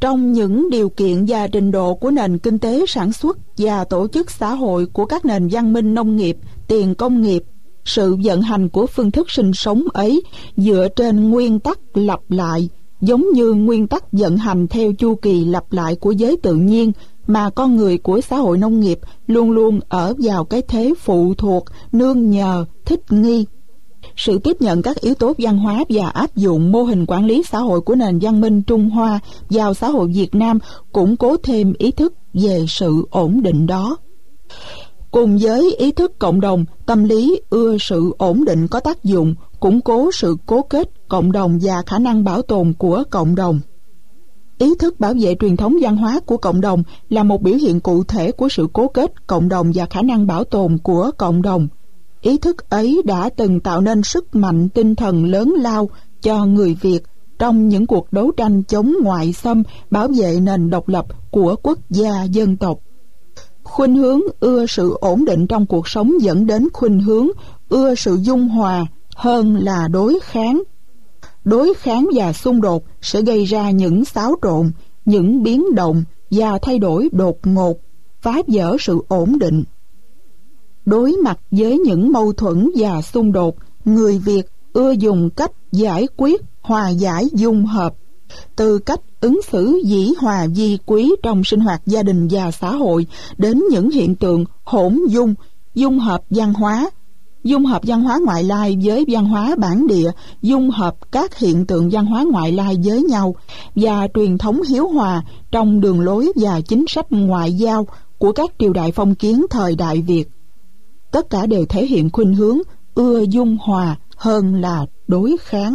Trong những điều kiện và trình độ của nền kinh tế sản xuất và tổ chức xã hội của các nền văn minh nông nghiệp, tiền công nghiệp, sự vận hành của phương thức sinh sống ấy dựa trên nguyên tắc lặp lại, giống như nguyên tắc vận hành theo chu kỳ lặp lại của giới tự nhiên, mà con người của xã hội nông nghiệp luôn luôn ở vào cái thế phụ thuộc, nương nhờ, thích nghi. Sự tiếp nhận các yếu tố văn hóa và áp dụng mô hình quản lý xã hội của nền văn minh Trung Hoa vào xã hội Việt Nam củng cố thêm ý thức về sự ổn định đó. Cùng với ý thức cộng đồng, tâm lý ưa sự ổn định có tác dụng củng cố sự cố kết cộng đồng và khả năng bảo tồn của cộng đồng. Ý thức bảo vệ truyền thống văn hóa của cộng đồng là một biểu hiện cụ thể của sự cố kết cộng đồng và khả năng bảo tồn của cộng đồng. Ý thức ấy đã từng tạo nên sức mạnh tinh thần lớn lao cho người Việt trong những cuộc đấu tranh chống ngoại xâm, bảo vệ nền độc lập của quốc gia dân tộc. Khuynh hướng ưa sự ổn định trong cuộc sống dẫn đến khuynh hướng ưa sự dung hòa hơn là đối kháng. Đối kháng và xung đột sẽ gây ra những xáo trộn, những biến động và thay đổi đột ngột, phá vỡ sự ổn định. Đối mặt với những mâu thuẫn và xung đột, người Việt ưa dùng cách giải quyết hòa giải dung hợp, từ cách ứng xử dĩ hòa vi quý trong sinh hoạt gia đình và xã hội đến những hiện tượng hỗn dung, dung hợp văn hóa ngoại lai với văn hóa bản địa, dung hợp các hiện tượng văn hóa ngoại lai với nhau và truyền thống hiếu hòa trong đường lối và chính sách ngoại giao của các triều đại phong kiến thời Đại Việt. Tất cả đều thể hiện khuynh hướng ưa dung hòa hơn là đối kháng.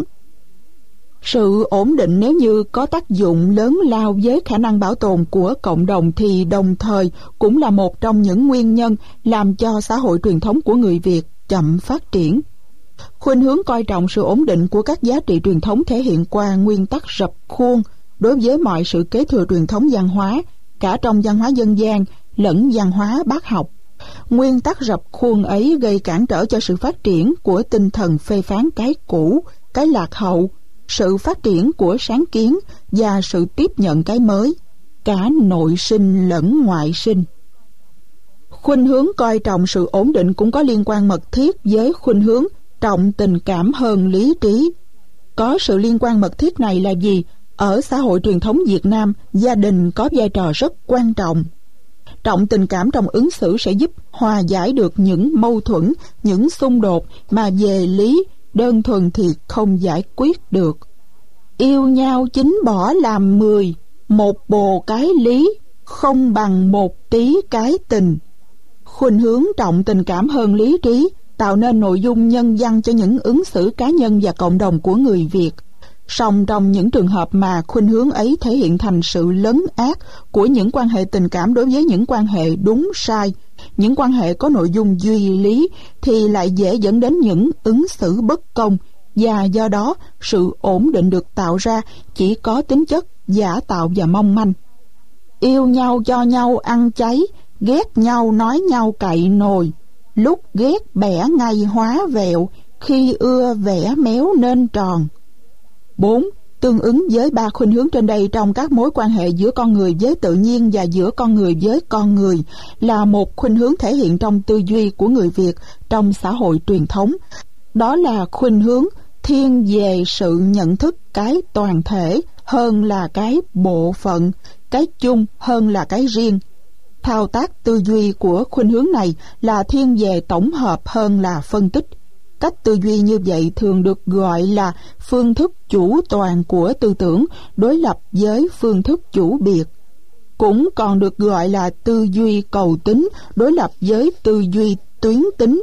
Sự ổn định nếu như có tác dụng lớn lao với khả năng bảo tồn của cộng đồng thì đồng thời cũng là một trong những nguyên nhân làm cho xã hội truyền thống của người Việt chậm phát triển. Khuynh hướng coi trọng sự ổn định của các giá trị truyền thống thể hiện qua nguyên tắc rập khuôn đối với mọi sự kế thừa truyền thống văn hóa, cả trong văn hóa dân gian lẫn văn hóa bác học. Nguyên tắc rập khuôn ấy gây cản trở cho sự phát triển của tinh thần phê phán cái cũ, cái lạc hậu, sự phát triển của sáng kiến và sự tiếp nhận cái mới, cả nội sinh lẫn ngoại sinh. Khuynh hướng coi trọng sự ổn định cũng có liên quan mật thiết với khuynh hướng trọng tình cảm hơn lý trí. Có sự liên quan mật thiết này là gì? Ở xã hội truyền thống Việt Nam, gia đình có vai trò rất quan trọng. Trọng tình cảm trong ứng xử sẽ giúp hòa giải được những mâu thuẫn, những xung đột mà về lý đơn thuần thì không giải quyết được. Yêu nhau chính bỏ làm 10, một bồ cái lý, không bằng một tí cái tình. Khuynh hướng trọng tình cảm hơn lý trí tạo nên nội dung nhân văn cho những ứng xử cá nhân và cộng đồng của người Việt. Song trong những trường hợp mà khuynh hướng ấy thể hiện thành sự lấn át của những quan hệ tình cảm đối với những quan hệ đúng sai, những quan hệ có nội dung duy lý, thì lại dễ dẫn đến những ứng xử bất công, và do đó sự ổn định được tạo ra chỉ có tính chất giả tạo và mong manh. Yêu nhau cho nhau ăn cháy, ghét nhau nói nhau cậy nồi, lúc ghét bẻ ngay hóa vẹo, khi ưa vẽ méo nên tròn. 4. Tương ứng với 3 khuynh hướng trên đây trong các mối quan hệ giữa con người với tự nhiên và giữa con người với con người là một khuynh hướng thể hiện trong tư duy của người Việt trong xã hội truyền thống. Đó là khuynh hướng thiên về sự nhận thức cái toàn thể hơn là cái bộ phận, cái chung hơn là cái riêng. Thao tác tư duy của khuynh hướng này là thiên về tổng hợp hơn là phân tích. Cách tư duy như vậy thường được gọi là phương thức chủ toàn của tư tưởng, đối lập với phương thức chủ biệt. Cũng còn được gọi là tư duy cầu tính, đối lập với tư duy tuyến tính.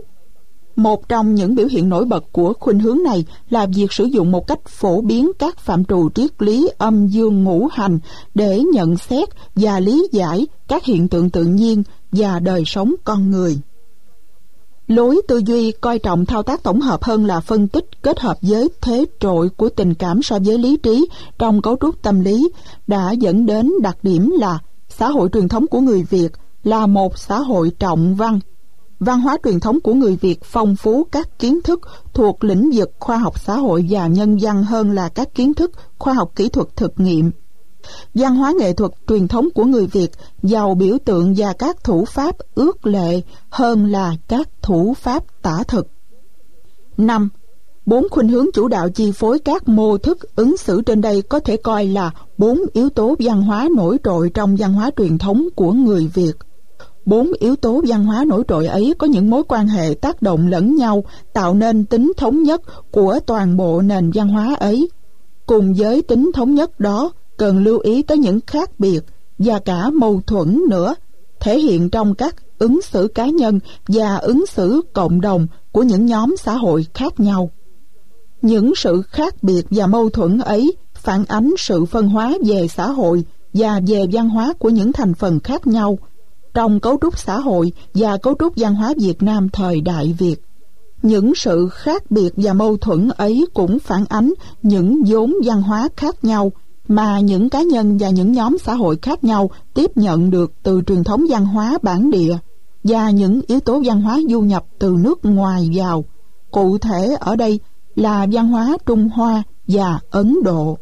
Một trong những biểu hiện nổi bật của khuynh hướng này là việc sử dụng một cách phổ biến các phạm trù triết lý âm dương ngũ hành để nhận xét và lý giải các hiện tượng tự nhiên và đời sống con người. Lối tư duy coi trọng thao tác tổng hợp hơn là phân tích kết hợp với thế trội của tình cảm so với lý trí trong cấu trúc tâm lý đã dẫn đến đặc điểm là xã hội truyền thống của người Việt là một xã hội trọng văn. Văn hóa truyền thống của người Việt phong phú các kiến thức thuộc lĩnh vực khoa học xã hội và nhân văn hơn là các kiến thức khoa học kỹ thuật thực nghiệm. Văn hóa nghệ thuật truyền thống của người Việt giàu biểu tượng và các thủ pháp ước lệ hơn là các thủ pháp tả thực. 5. 4 khuynh hướng chủ đạo chi phối các mô thức ứng xử trên đây có thể coi là 4 yếu tố văn hóa nổi trội trong văn hóa truyền thống của người Việt. 4 yếu tố văn hóa nổi trội ấy có những mối quan hệ tác động lẫn nhau, tạo nên tính thống nhất của toàn bộ nền văn hóa ấy. Cùng với tính thống nhất đó, cần lưu ý tới những khác biệt và cả mâu thuẫn nữa, thể hiện trong các ứng xử cá nhân và ứng xử cộng đồng của những nhóm xã hội khác nhau. Những sự khác biệt và mâu thuẫn ấy phản ánh sự phân hóa về xã hội và về văn hóa của những thành phần khác nhau trong cấu trúc xã hội và cấu trúc văn hóa Việt Nam thời Đại Việt. Những sự khác biệt và mâu thuẫn ấy cũng phản ánh những vốn văn hóa khác nhau mà những cá nhân và những nhóm xã hội khác nhau tiếp nhận được từ truyền thống văn hóa bản địa và những yếu tố văn hóa du nhập từ nước ngoài vào. Cụ thể ở đây là văn hóa Trung Hoa và Ấn Độ.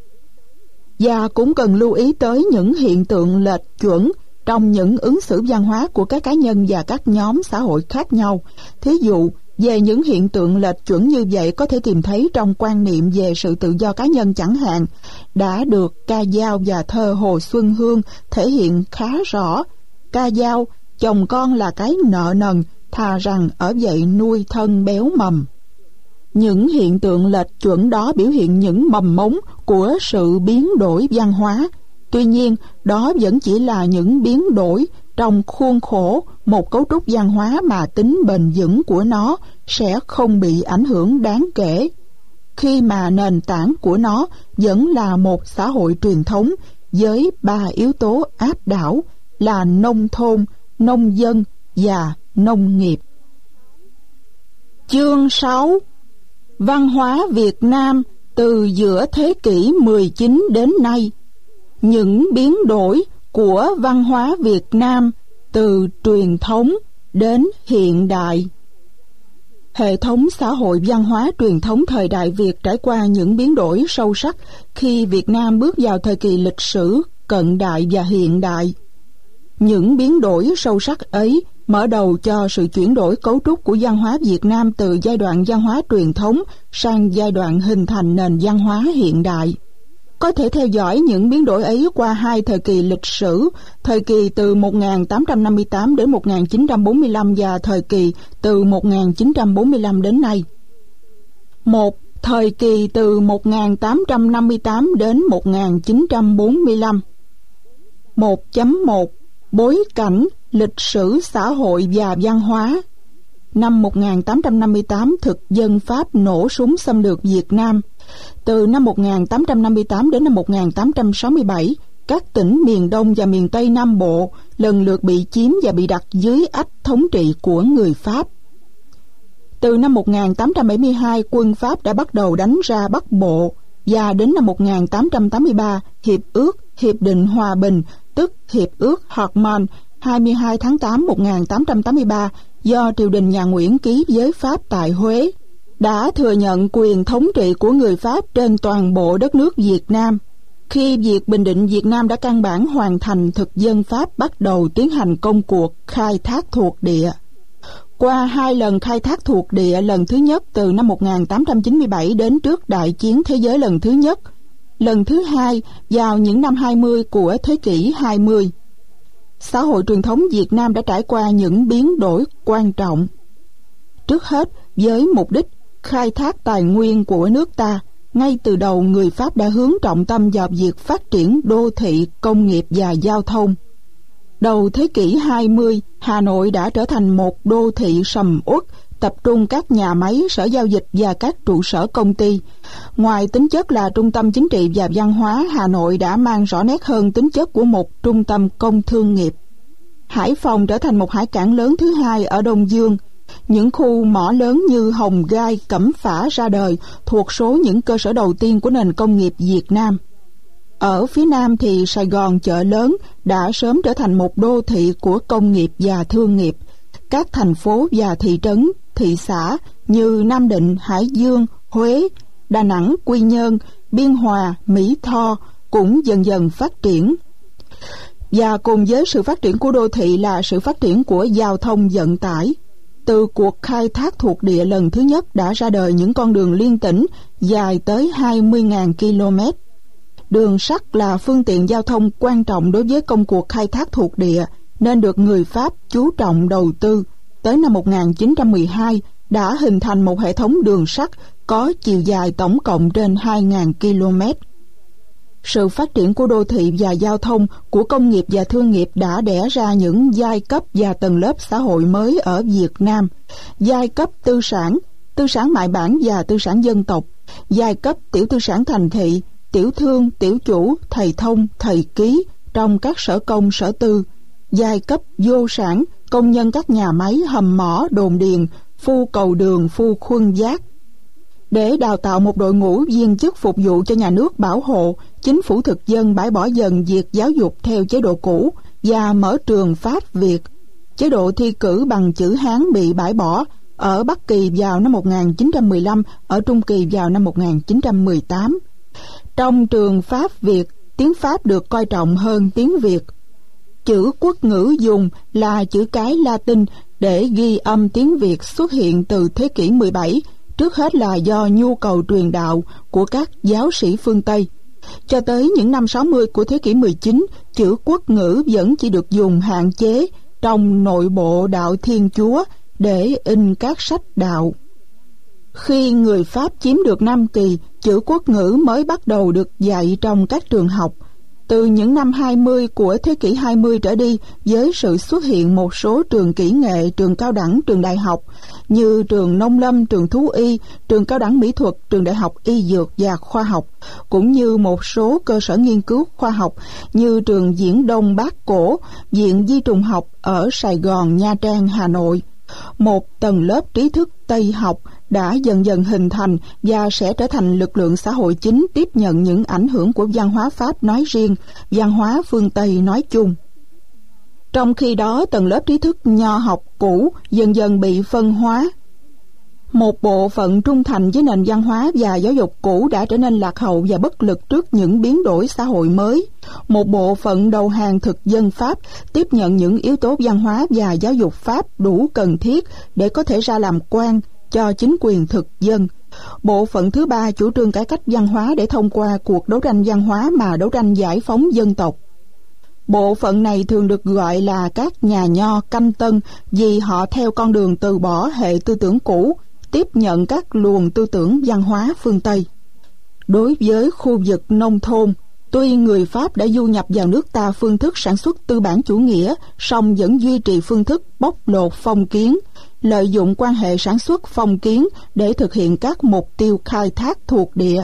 Và cũng cần lưu ý tới những hiện tượng lệch chuẩn trong những ứng xử văn hóa của các cá nhân và các nhóm xã hội khác nhau. Thí dụ, về những hiện tượng lệch chuẩn như vậy có thể tìm thấy trong quan niệm về sự tự do cá nhân chẳng hạn, đã được ca dao và thơ Hồ Xuân Hương thể hiện khá rõ. Ca dao, chồng con là cái nợ nần, thà rằng ở vậy nuôi thân béo mầm. Những hiện tượng lệch chuẩn đó biểu hiện những mầm mống của sự biến đổi văn hóa. Tuy nhiên, đó vẫn chỉ là những biến đổi trong khuôn khổ một cấu trúc văn hóa mà tính bền vững của nó sẽ không bị ảnh hưởng đáng kể, khi mà nền tảng của nó vẫn là một xã hội truyền thống với 3 yếu tố áp đảo là nông thôn, nông dân và nông nghiệp. Chương 6. Văn hóa Việt Nam từ giữa thế kỷ 19 đến nay. Những biến đổi của văn hóa Việt Nam từ truyền thống đến hiện đại. Hệ thống xã hội văn hóa truyền thống thời Đại Việt trải qua những biến đổi sâu sắc khi Việt Nam bước vào thời kỳ lịch sử cận đại và hiện đại. Những biến đổi sâu sắc ấy mở đầu cho sự chuyển đổi cấu trúc của văn hóa Việt Nam từ giai đoạn văn hóa truyền thống sang giai đoạn hình thành nền văn hóa hiện đại. Có thể theo dõi những biến đổi ấy qua 2 thời kỳ lịch sử, thời kỳ từ 1858 đến 1945 và thời kỳ từ 1945 đến nay. 1. Thời kỳ từ 1858 đến 1945. 1.1. Bối cảnh, lịch sử xã hội và văn hóa. Năm 1858, thực dân Pháp nổ súng xâm lược Việt Nam. Từ năm 1858 đến năm 1867, các tỉnh miền Đông và miền Tây Nam Bộ lần lượt bị chiếm và bị đặt dưới ách thống trị của người Pháp. Từ năm 1872, quân Pháp đã bắt đầu đánh ra Bắc Bộ, và đến năm 1883, Hiệp định Hòa Bình, tức Hiệp ước Hartmann, 22 tháng 8 1883, do triều đình nhà Nguyễn ký với Pháp tại Huế, đã thừa nhận quyền thống trị của người Pháp trên toàn bộ đất nước Việt Nam. Khi việc bình định Việt Nam đã căn bản hoàn thành, thực dân Pháp bắt đầu tiến hành công cuộc khai thác thuộc địa. Qua 2 lần khai thác thuộc địa, lần thứ nhất từ năm 1897 đến trước Đại chiến Thế giới lần thứ nhất, lần thứ hai vào những năm 20 của thế kỷ 20. Xã hội truyền thống Việt Nam đã trải qua những biến đổi quan trọng. Trước hết, với mục đích khai thác tài nguyên của nước ta, ngay từ đầu người Pháp đã hướng trọng tâm vào việc phát triển đô thị, công nghiệp và giao thông. Đầu thế kỷ 20, Hà Nội đã trở thành một đô thị sầm uất, tập trung các nhà máy, sở giao dịch và các trụ sở công ty. Ngoài tính chất là trung tâm chính trị và văn hóa, Hà Nội đã mang rõ nét hơn tính chất của một trung tâm công thương nghiệp. Hải Phòng trở thành một hải cảng lớn thứ hai ở Đông Dương. Những khu mỏ lớn như Hồng Gai, Cẩm Phả ra đời, thuộc số những cơ sở đầu tiên của nền công nghiệp Việt Nam. Ở phía Nam thì Sài Gòn chợ lớn đã sớm trở thành một đô thị của công nghiệp và thương nghiệp. Các thành phố và thị trấn, thị xã như Nam Định, Hải Dương, Huế, Đà Nẵng, Quy Nhơn, Biên Hòa, Mỹ Tho cũng dần dần phát triển. Và cùng với sự phát triển của đô thị là sự phát triển của giao thông vận tải. Từ cuộc khai thác thuộc địa lần thứ nhất đã ra đời những con đường liên tỉnh dài tới 20.000 km. Đường sắt là phương tiện giao thông quan trọng đối với công cuộc khai thác thuộc địa, nên được người Pháp chú trọng đầu tư. Tới năm 1912 đã hình thành một hệ thống đường sắt có chiều dài tổng cộng trên 2.000 km. Sự phát triển của đô thị và giao thông, của công nghiệp và thương nghiệp đã đẻ ra những giai cấp và tầng lớp xã hội mới ở Việt Nam. Giai cấp tư sản mại bản và tư sản dân tộc, giai cấp tiểu tư sản thành thị, tiểu thương, tiểu chủ, thầy thông, thầy ký trong các sở công, sở tư, giai cấp vô sản, công nhân các nhà máy, hầm mỏ, đồn điền, phu cầu đường, phu khuân vác. Để đào tạo một đội ngũ viên chức phục vụ cho nhà nước bảo hộ, chính phủ thực dân bãi bỏ dần việc giáo dục theo chế độ cũ và mở trường Pháp Việt. Chế độ thi cử bằng chữ Hán bị bãi bỏ ở Bắc Kỳ vào năm 1915, ở Trung Kỳ vào năm 1918. Trong trường Pháp Việt, tiếng Pháp được coi trọng hơn tiếng Việt. Chữ quốc ngữ dùng là chữ cái Latin để ghi âm tiếng Việt xuất hiện từ thế kỷ 17, trước hết là do nhu cầu truyền đạo của các giáo sĩ phương Tây. Cho tới những năm 60 của thế kỷ 19, chữ quốc ngữ vẫn chỉ được dùng hạn chế trong nội bộ đạo Thiên Chúa để in các sách đạo. Khi người Pháp chiếm được Nam Kỳ, chữ quốc ngữ mới bắt đầu được dạy trong các trường học. Từ những năm 20 của thế kỷ 20 trở đi, với sự xuất hiện một số trường kỹ nghệ, trường cao đẳng, trường đại học như trường nông lâm, trường thú y, trường cao đẳng mỹ thuật, trường đại học y dược và khoa học, cũng như một số cơ sở nghiên cứu khoa học như trường Viễn Đông Bác Cổ, Viện Di trùng học ở Sài Gòn, Nha Trang, Hà Nội. Một tầng lớp trí thức Tây học đã dần dần hình thành và sẽ trở thành lực lượng xã hội chính tiếp nhận những ảnh hưởng của văn hóa Pháp nói riêng, văn hóa phương Tây nói chung. Trong khi đó, tầng lớp trí thức nho học cũ dần dần bị phân hóa. Một bộ phận trung thành với nền văn hóa và giáo dục cũ đã trở nên lạc hậu và bất lực trước những biến đổi xã hội mới. Một bộ phận đầu hàng thực dân Pháp tiếp nhận những yếu tố văn hóa và giáo dục Pháp đủ cần thiết để có thể ra làm quan cho chính quyền thực dân. Bộ phận thứ ba chủ trương cải cách văn hóa để thông qua cuộc đấu tranh văn hóa mà đấu tranh giải phóng dân tộc. Bộ phận này thường được gọi là các nhà nho canh tân vì họ theo con đường từ bỏ hệ tư tưởng cũ, tiếp nhận các luồng tư tưởng văn hóa phương Tây. Đối với khu vực nông thôn, tuy người Pháp đã du nhập vào nước ta phương thức sản xuất tư bản chủ nghĩa, song vẫn duy trì phương thức bóc lột phong kiến, lợi dụng quan hệ sản xuất phong kiến để thực hiện các mục tiêu khai thác thuộc địa.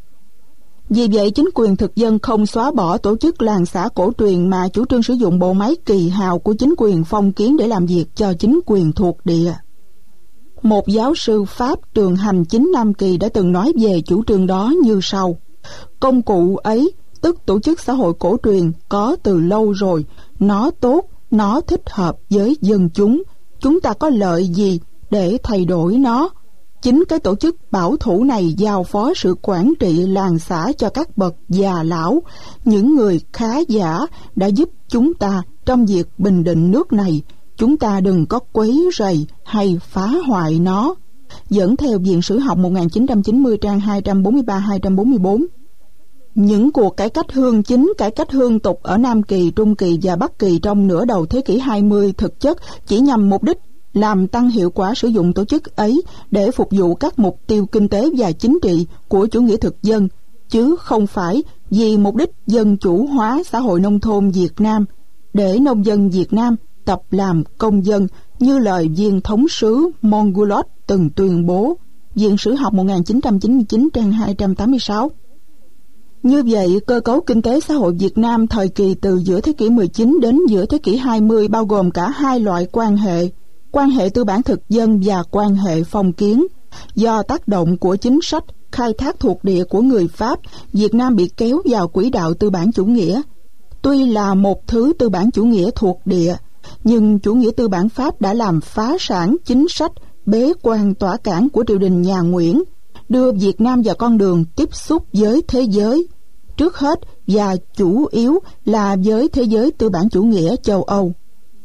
Vì vậy, chính quyền thực dân không xóa bỏ tổ chức làng xã cổ truyền mà chủ trương sử dụng bộ máy kỳ hào của chính quyền phong kiến để làm việc cho chính quyền thuộc địa. Một giáo sư Pháp trường hành chính Nam Kỳ đã từng nói về chủ trương đó như sau: công cụ ấy, tức tổ chức xã hội cổ truyền, có từ lâu rồi, nó tốt, nó thích hợp với dân chúng ta có lợi gì để thay đổi nó? Chính cái tổ chức bảo thủ này giao phó sự quản trị làng xã cho các bậc già lão, những người khá giả đã giúp chúng ta trong việc bình định nước này. Chúng ta đừng có quấy rầy hay phá hoại nó. Dẫn theo Viện Sử học 1990 trang 243-244. Những cuộc cải cách hương chính, cải cách hương tục ở Nam Kỳ, Trung Kỳ và Bắc Kỳ trong nửa đầu thế kỷ 20 thực chất chỉ nhằm mục đích làm tăng hiệu quả sử dụng tổ chức ấy để phục vụ các mục tiêu kinh tế và chính trị của chủ nghĩa thực dân, chứ không phải vì mục đích dân chủ hóa xã hội nông thôn Việt Nam, để nông dân Việt Nam tập làm công dân như lời viên thống sứ Mongolot từng tuyên bố. Viện Sử học 1999 trang 286. Như vậy, cơ cấu kinh tế xã hội Việt Nam thời kỳ từ giữa thế kỷ 19 đến giữa thế kỷ 20 bao gồm cả hai loại quan hệ tư bản thực dân và quan hệ phong kiến. Do tác động của chính sách khai thác thuộc địa của người Pháp, Việt Nam bị kéo vào quỹ đạo tư bản chủ nghĩa. Tuy là một thứ tư bản chủ nghĩa thuộc địa, nhưng chủ nghĩa tư bản Pháp đã làm phá sản chính sách bế quan tỏa cản của triều đình nhà Nguyễn, đưa Việt Nam vào con đường tiếp xúc với thế giới. Trước hết, và chủ yếu là với thế giới tư bản chủ nghĩa châu Âu.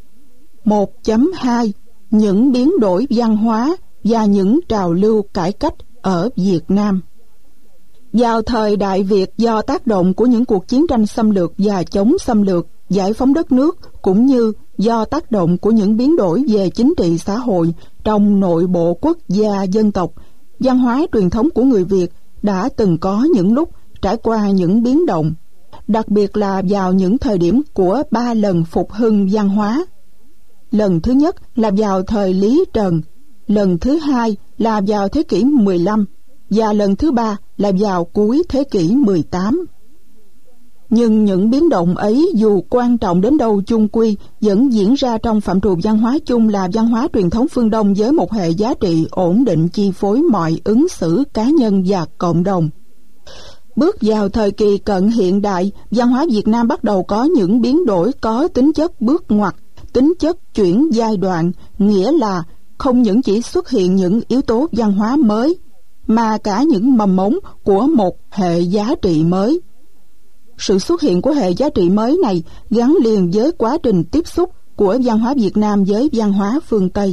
1.2 Những biến đổi văn hóa và những trào lưu cải cách ở Việt Nam. Vào thời Đại Việt, do tác động của những cuộc chiến tranh xâm lược và chống xâm lược, giải phóng đất nước, cũng như do tác động của những biến đổi về chính trị xã hội trong nội bộ quốc gia dân tộc, văn hóa truyền thống của người Việt đã từng có những lúc trải qua những biến động, đặc biệt là vào những thời điểm của 3 lần phục hưng văn hóa. Lần thứ nhất là vào thời Lý Trần, lần thứ hai là vào thế kỷ 15 và lần thứ ba là vào cuối thế kỷ 18. Nhưng những biến động ấy dù quan trọng đến đâu chung quy vẫn diễn ra trong phạm trù văn hóa chung là văn hóa truyền thống phương Đông với một hệ giá trị ổn định chi phối mọi ứng xử cá nhân và cộng đồng. Bước vào thời kỳ cận hiện đại, văn hóa Việt Nam bắt đầu có những biến đổi có tính chất bước ngoặt, tính chất chuyển giai đoạn, nghĩa là không những chỉ xuất hiện những yếu tố văn hóa mới, mà cả những mầm mống của một hệ giá trị mới. Sự xuất hiện của hệ giá trị mới này gắn liền với quá trình tiếp xúc của văn hóa Việt Nam với văn hóa phương Tây.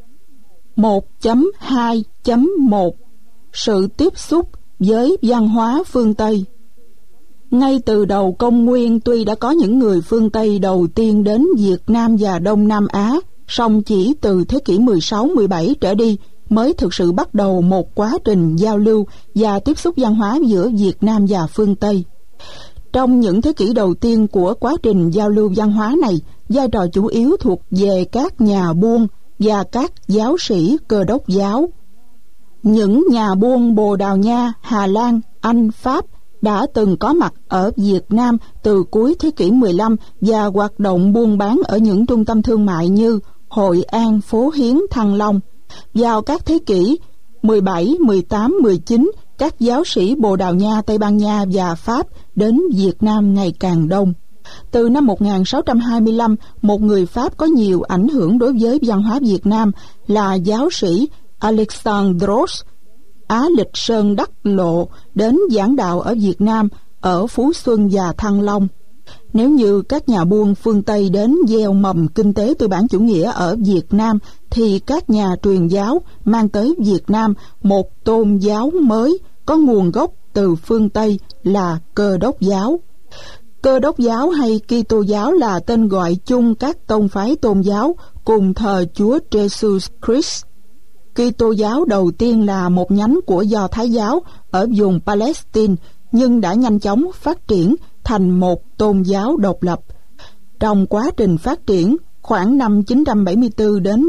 1.2.1 Sự tiếp xúc với văn hóa phương Tây. Ngay từ đầu công nguyên, tuy đã có những người phương Tây đầu tiên đến Việt Nam và Đông Nam Á, song chỉ từ thế kỷ 16-17 trở đi mới thực sự bắt đầu một quá trình giao lưu và tiếp xúc văn hóa giữa Việt Nam và phương Tây. Trong những thế kỷ đầu tiên của quá trình giao lưu văn hóa này, vai trò chủ yếu thuộc về các nhà buôn và các giáo sĩ Cơ đốc giáo. Những nhà buôn Bồ Đào Nha, Hà Lan, Anh, Pháp đã từng có mặt ở Việt Nam từ cuối thế kỷ 15 và hoạt động buôn bán ở những trung tâm thương mại như Hội An, Phố Hiến, Thăng Long. Vào các thế kỷ 17, 18, 19, các giáo sĩ Bồ Đào Nha, Tây Ban Nha và Pháp đến Việt Nam ngày càng đông. Từ năm 1625, một người Pháp có nhiều ảnh hưởng đối với văn hóa Việt Nam là giáo sĩ Alexandros Á Lịch Sơn Đắc Lộ đến giảng đạo ở Việt Nam, ở Phú Xuân và Thăng Long. Nếu như các nhà buôn phương Tây đến gieo mầm kinh tế tư bản chủ nghĩa ở Việt Nam, thì các nhà truyền giáo mang tới Việt Nam một tôn giáo mới có nguồn gốc từ phương Tây là Cơ đốc giáo. Cơ đốc giáo hay Kitô giáo là tên gọi chung các tông phái tôn giáo cùng thờ Chúa Jesus Christ. Kitô giáo đầu tiên là một nhánh của Do Thái giáo ở vùng Palestine, nhưng đã nhanh chóng phát triển thành một tôn giáo độc lập. Trong quá trình phát triển, khoảng năm 974 đến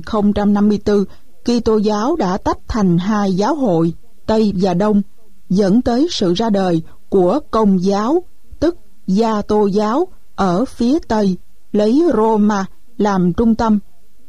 1054, Kitô giáo đã tách thành hai giáo hội, Tây và Đông, dẫn tới sự ra đời của Công giáo, tức Gia Tô giáo ở phía Tây, lấy Roma làm trung tâm,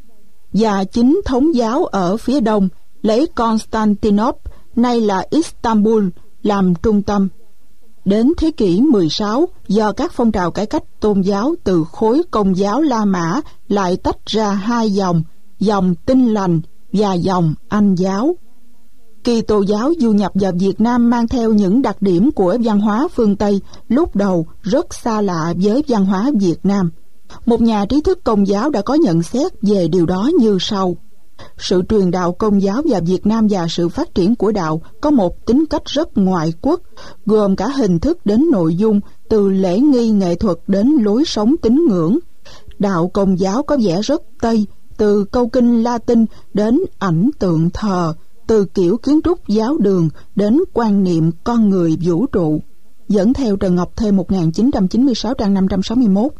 và Chính thống giáo ở phía Đông, lấy Constantinople, nay là Istanbul, làm trung tâm. Đến thế kỷ 16, do các phong trào cải cách tôn giáo từ khối Công giáo La Mã lại tách ra hai dòng, dòng Tin lành và dòng Anh giáo. Kitô giáo du nhập vào Việt Nam mang theo những đặc điểm của văn hóa phương Tây, lúc đầu rất xa lạ với văn hóa Việt Nam. Một nhà trí thức Công giáo đã có nhận xét về điều đó như sau: sự truyền đạo Công giáo vào Việt Nam và sự phát triển của đạo có một tính cách rất ngoại quốc, gồm cả hình thức đến nội dung, từ lễ nghi nghệ thuật đến lối sống tín ngưỡng. Đạo Công giáo có vẻ rất Tây, từ câu kinh Latin đến ảnh tượng thờ, từ kiểu kiến trúc giáo đường đến quan niệm con người vũ trụ. Dẫn theo Trần Ngọc Thê 1996 trang 561.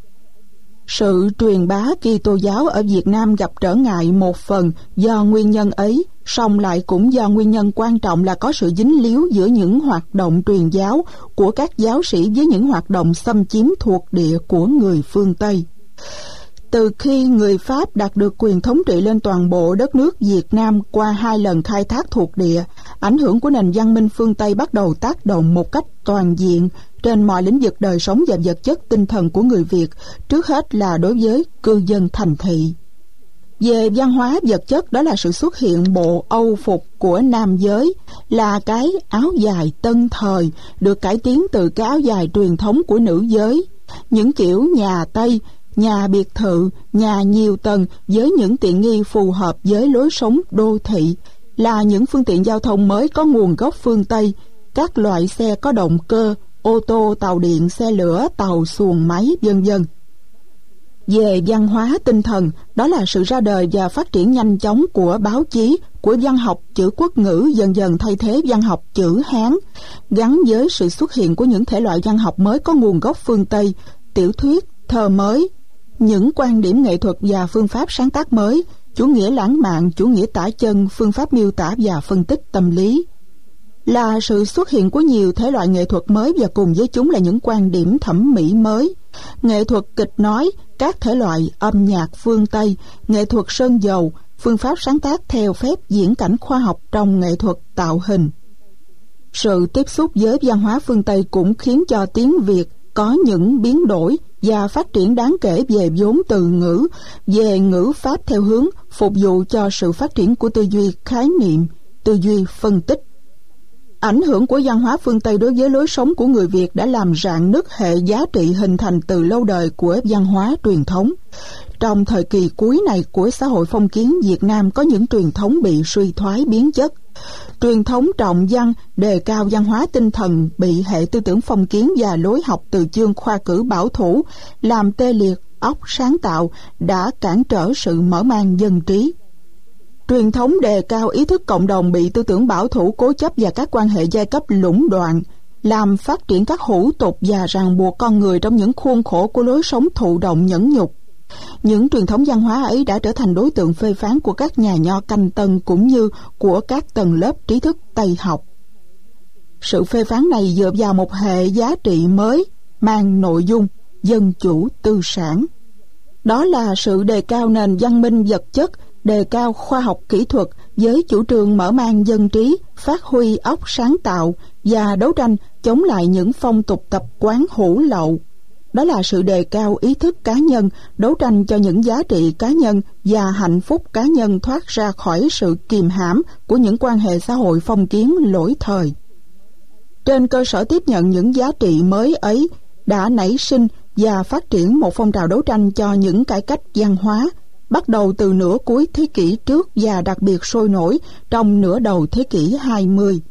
Sự truyền bá Kitô giáo ở Việt Nam gặp trở ngại một phần do nguyên nhân ấy, song lại cũng do nguyên nhân quan trọng là có sự dính líu giữa những hoạt động truyền giáo của các giáo sĩ với những hoạt động xâm chiếm thuộc địa của người phương Tây. Từ khi người Pháp đạt được quyền thống trị lên toàn bộ đất nước Việt Nam qua hai lần khai thác thuộc địa, ảnh hưởng của nền văn minh phương Tây bắt đầu tác động một cách toàn diện trên mọi lĩnh vực đời sống và vật chất tinh thần của người Việt, trước hết là đối với cư dân thành thị. Về văn hóa vật chất, đó là sự xuất hiện bộ âu phục của nam giới, là cái áo dài tân thời, được cải tiến từ cái áo dài truyền thống của nữ giới. Những kiểu nhà Tây, nhà biệt thự, nhà nhiều tầng với những tiện nghi phù hợp với lối sống đô thị, là những phương tiện giao thông mới có nguồn gốc phương Tây, các loại xe có động cơ, ô tô, tàu điện, xe lửa, tàu xuồng máy, vân vân. Về văn hóa tinh thần, đó là sự ra đời và phát triển nhanh chóng của báo chí, của văn học chữ quốc ngữ dần dần thay thế văn học chữ Hán, gắn với sự xuất hiện của những thể loại văn học mới có nguồn gốc phương Tây, tiểu thuyết, thơ mới, những quan điểm nghệ thuật và phương pháp sáng tác mới, chủ nghĩa lãng mạn, chủ nghĩa tả chân, phương pháp miêu tả và phân tích tâm lý. Là sự xuất hiện của nhiều thể loại nghệ thuật mới và cùng với chúng là những quan điểm thẩm mỹ mới. Nghệ thuật kịch nói, các thể loại âm nhạc phương Tây, nghệ thuật sơn dầu, phương pháp sáng tác theo phép diễn cảnh khoa học trong nghệ thuật tạo hình. Sự tiếp xúc với văn hóa phương Tây cũng khiến cho tiếng Việt có những biến đổi và phát triển đáng kể về vốn từ ngữ, về ngữ pháp theo hướng phục vụ cho sự phát triển của tư duy khái niệm, tư duy phân tích. Ảnh hưởng của văn hóa phương Tây đối với lối sống của người Việt đã làm rạn nứt hệ giá trị hình thành từ lâu đời của văn hóa truyền thống. Trong thời kỳ cuối này của xã hội phong kiến Việt Nam có những truyền thống bị suy thoái biến chất. Truyền thống trọng văn, đề cao văn hóa tinh thần bị hệ tư tưởng phong kiến và lối học từ chương khoa cử bảo thủ làm tê liệt óc sáng tạo, đã cản trở sự mở mang dân trí. Truyền thống đề cao ý thức cộng đồng bị tư tưởng bảo thủ cố chấp và các quan hệ giai cấp lũng đoạn, làm phát triển các hủ tục và ràng buộc con người trong những khuôn khổ của lối sống thụ động nhẫn nhục. Những truyền thống văn hóa ấy đã trở thành đối tượng phê phán của các nhà nho canh tân cũng như của các tầng lớp trí thức Tây học. Sự phê phán này dựa vào một hệ giá trị mới mang nội dung dân chủ tư sản. Đó là sự đề cao nền văn minh vật chất, đề cao khoa học kỹ thuật với chủ trương mở mang dân trí, phát huy óc sáng tạo và đấu tranh chống lại những phong tục tập quán hủ lậu. Đó là sự đề cao ý thức cá nhân, đấu tranh cho những giá trị cá nhân và hạnh phúc cá nhân thoát ra khỏi sự kìm hãm của những quan hệ xã hội phong kiến lỗi thời. Trên cơ sở tiếp nhận những giá trị mới ấy, đã nảy sinh và phát triển một phong trào đấu tranh cho những cải cách văn hóa, bắt đầu từ nửa cuối thế kỷ trước và đặc biệt sôi nổi trong nửa đầu thế kỷ 20.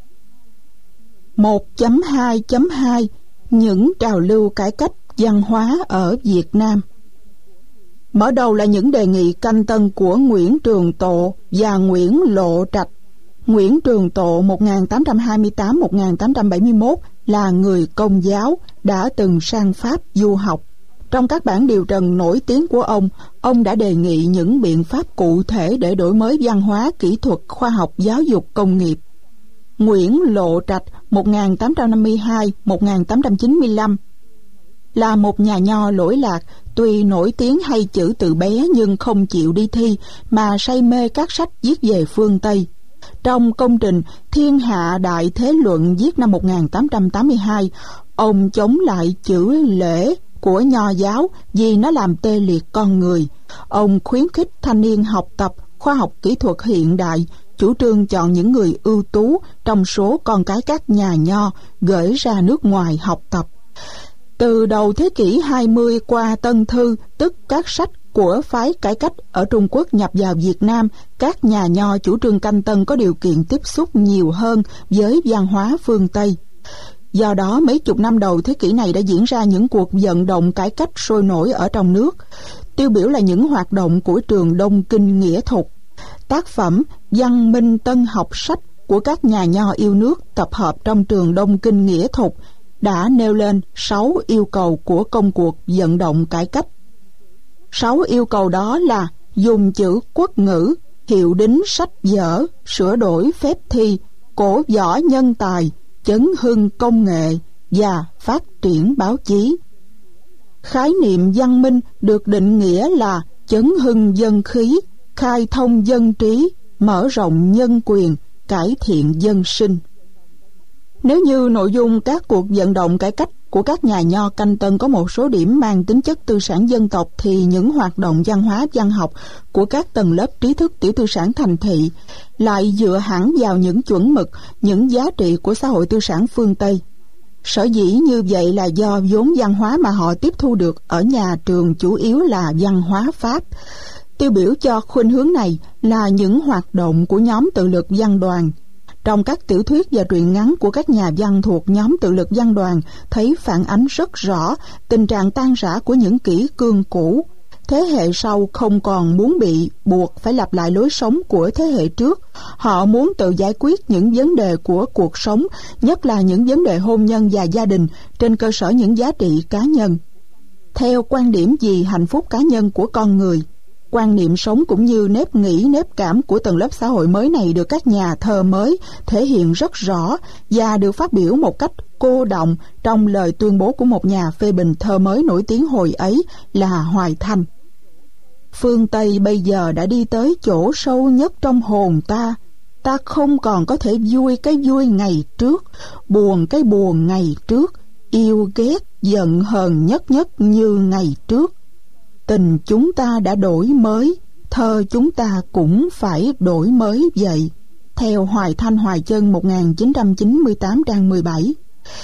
1.2.2 Những trào lưu cải cách văn hóa ở Việt Nam. Mở đầu là những đề nghị canh tân của Nguyễn Trường Tộ và Nguyễn Lộ Trạch. Nguyễn Trường Tộ 1828-1871 là người Công giáo, đã từng sang Pháp du học. Trong các bản điều trần nổi tiếng của ông đã đề nghị những biện pháp cụ thể để đổi mới văn hóa, kỹ thuật, khoa học, giáo dục, công nghiệp. Nguyễn Lộ Trạch 1852-1895 là một nhà nho lỗi lạc, tuy nổi tiếng hay chữ từ bé nhưng không chịu đi thi mà say mê các sách viết về phương Tây. Trong công trình Thiên Hạ Đại Thế Luận viết năm 1882, ông chống lại chữ lễ của nho giáo vì nó làm tê liệt con người. Ông khuyến khích thanh niên học tập khoa học kỹ thuật hiện đại, chủ trương chọn những người ưu tú trong số con cái các nhà nho gửi ra nước ngoài học tập. Từ đầu thế kỷ 20 qua Tân Thư, tức các sách của phái cải cách ở Trung Quốc nhập vào Việt Nam, các nhà nho chủ trương canh tân có điều kiện tiếp xúc nhiều hơn với văn hóa phương Tây. Do đó, mấy chục năm đầu thế kỷ này đã diễn ra những cuộc vận động cải cách sôi nổi ở trong nước. Tiêu biểu là những hoạt động của trường Đông Kinh Nghĩa Thục. Tác phẩm Văn Minh Tân học sách của các nhà nho yêu nước tập hợp trong trường Đông Kinh Nghĩa Thục đã nêu lên 6 yêu cầu của công cuộc vận động cải cách. 6 yêu cầu đó là dùng chữ quốc ngữ, hiệu đính sách vở, sửa đổi phép thi, cổ võ nhân tài, chấn hưng công nghệ và phát triển báo chí. Khái niệm văn minh được định nghĩa là chấn hưng dân khí, khai thông dân trí, mở rộng nhân quyền, cải thiện dân sinh. Nếu như nội dung các cuộc vận động cải cách của các nhà nho canh tân có một số điểm mang tính chất tư sản dân tộc, thì những hoạt động văn hóa văn học của các tầng lớp trí thức tiểu tư sản thành thị lại dựa hẳn vào những chuẩn mực, những giá trị của xã hội tư sản phương Tây. Sở dĩ như vậy là do vốn văn hóa mà họ tiếp thu được ở nhà trường chủ yếu là văn hóa Pháp. Tiêu biểu cho khuynh hướng này là những hoạt động của nhóm tự lực văn đoàn. Trong các tiểu thuyết và truyện ngắn của các nhà văn thuộc nhóm tự lực văn đoàn thấy phản ánh rất rõ tình trạng tan rã của những kỷ cương cũ. Thế hệ sau không còn muốn bị buộc phải lặp lại lối sống của thế hệ trước. Họ muốn tự giải quyết những vấn đề của cuộc sống, nhất là những vấn đề hôn nhân và gia đình, trên cơ sở những giá trị cá nhân. Theo quan điểm vì hạnh phúc cá nhân của con người, quan niệm sống cũng như nếp nghĩ, nếp cảm của tầng lớp xã hội mới này được các nhà thơ mới thể hiện rất rõ và được phát biểu một cách cô đọng trong lời tuyên bố của một nhà phê bình thơ mới nổi tiếng hồi ấy là Hoài Thanh. Phương Tây bây giờ đã đi tới chỗ sâu nhất trong hồn ta. Ta không còn có thể vui cái vui ngày trước, buồn cái buồn ngày trước, yêu ghét, giận hờn nhất nhất như ngày trước. Tình chúng ta đã đổi mới, thơ chúng ta cũng phải đổi mới vậy. Theo Hoài Thanh Hoài Chân 1998 trang 17.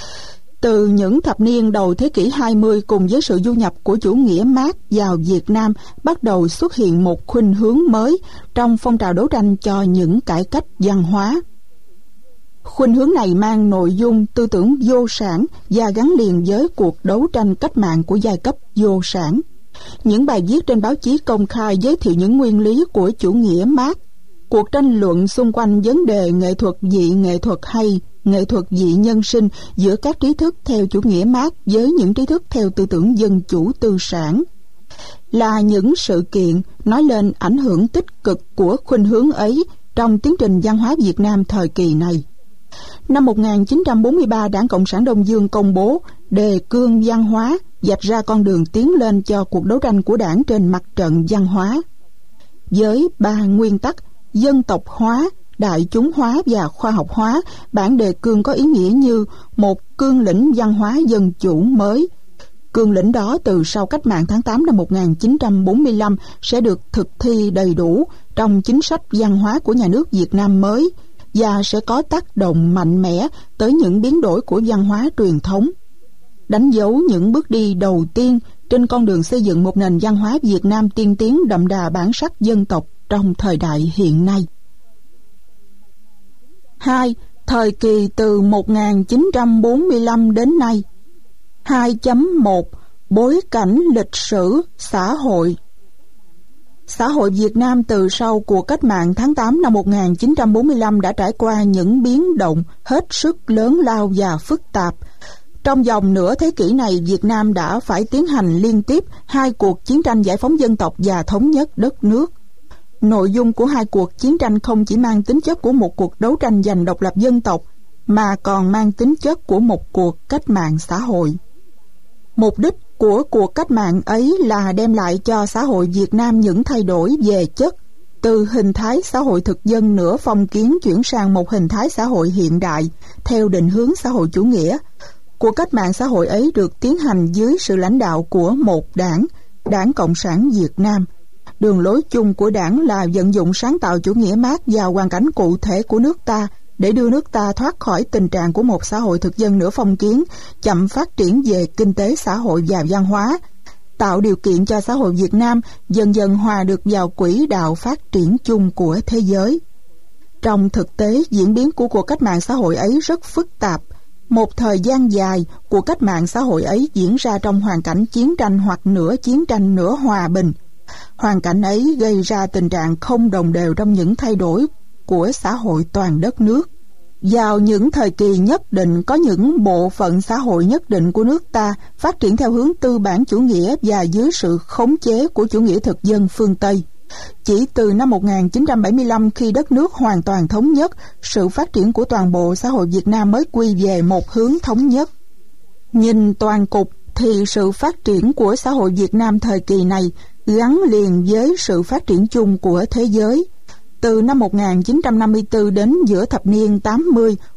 Từ những thập niên đầu thế kỷ 20, cùng với sự du nhập của chủ nghĩa Mác vào Việt Nam, bắt đầu xuất hiện một khuynh hướng mới trong phong trào đấu tranh cho những cải cách văn hóa. Khuynh hướng này mang nội dung tư tưởng vô sản và gắn liền với cuộc đấu tranh cách mạng của giai cấp vô sản. Những bài viết trên báo chí công khai giới thiệu những nguyên lý của chủ nghĩa Mác. Cuộc tranh luận xung quanh vấn đề nghệ thuật vị nghệ thuật hay nghệ thuật vị nhân sinh giữa các trí thức theo chủ nghĩa Mác với những trí thức theo tư tưởng dân chủ tư sản là những sự kiện nói lên ảnh hưởng tích cực của khuynh hướng ấy trong tiến trình văn hóa Việt Nam thời kỳ này. Năm 1943, Đảng Cộng sản Đông Dương công bố đề cương văn hóa, vạch ra con đường tiến lên cho cuộc đấu tranh của đảng trên mặt trận văn hóa. Với 3 nguyên tắc dân tộc hóa, đại chúng hóa và khoa học hóa, bản đề cương có ý nghĩa như một cương lĩnh văn hóa dân chủ mới. Cương lĩnh đó từ sau cách mạng tháng 8 năm 1945 sẽ được thực thi đầy đủ trong chính sách văn hóa của nhà nước Việt Nam mới và sẽ có tác động mạnh mẽ tới những biến đổi của văn hóa truyền thống, đánh dấu những bước đi đầu tiên trên con đường xây dựng một nền văn hóa Việt Nam tiên tiến đậm đà bản sắc dân tộc trong thời đại hiện nay. 2. Thời kỳ từ 1945 đến nay. 2.1 Bối cảnh lịch sử xã hội. Xã hội Việt Nam từ sau cuộc cách mạng tháng 8 năm 1945 đã trải qua những biến động hết sức lớn lao và phức tạp. Trong vòng nửa thế kỷ này, Việt Nam đã phải tiến hành liên tiếp 2 cuộc chiến tranh giải phóng dân tộc và thống nhất đất nước. Nội dung của 2 cuộc chiến tranh không chỉ mang tính chất của một cuộc đấu tranh giành độc lập dân tộc, mà còn mang tính chất của một cuộc cách mạng xã hội. Mục đích của cuộc cách mạng ấy là đem lại cho xã hội Việt Nam những thay đổi về chất, từ hình thái xã hội thực dân nửa phong kiến chuyển sang một hình thái xã hội hiện đại, theo định hướng xã hội chủ nghĩa. Cuộc cách mạng xã hội ấy được tiến hành dưới sự lãnh đạo của một đảng, Đảng Cộng sản Việt Nam. Đường lối chung của đảng là vận dụng sáng tạo chủ nghĩa Mác vào hoàn cảnh cụ thể của nước ta để đưa nước ta thoát khỏi tình trạng của một xã hội thực dân nửa phong kiến, chậm phát triển về kinh tế xã hội và văn hóa, tạo điều kiện cho xã hội Việt Nam dần dần hòa được vào quỹ đạo phát triển chung của thế giới. Trong thực tế, diễn biến của cuộc cách mạng xã hội ấy rất phức tạp. Một thời gian dài, cuộc cách mạng xã hội ấy diễn ra trong hoàn cảnh chiến tranh hoặc nửa chiến tranh nửa hòa bình. Hoàn cảnh ấy gây ra tình trạng không đồng đều trong những thay đổi của xã hội toàn đất nước. Vào những thời kỳ nhất định, có những bộ phận xã hội nhất định của nước ta phát triển theo hướng tư bản chủ nghĩa và dưới sự khống chế của chủ nghĩa thực dân phương Tây. Chỉ từ năm 1975, khi đất nước hoàn toàn thống nhất, sự phát triển của toàn bộ xã hội Việt Nam mới quy về một hướng thống nhất. Nhìn toàn cục thì sự phát triển của xã hội Việt Nam thời kỳ này gắn liền với sự phát triển chung của thế giới. Từ năm 1954 đến giữa thập niên 80,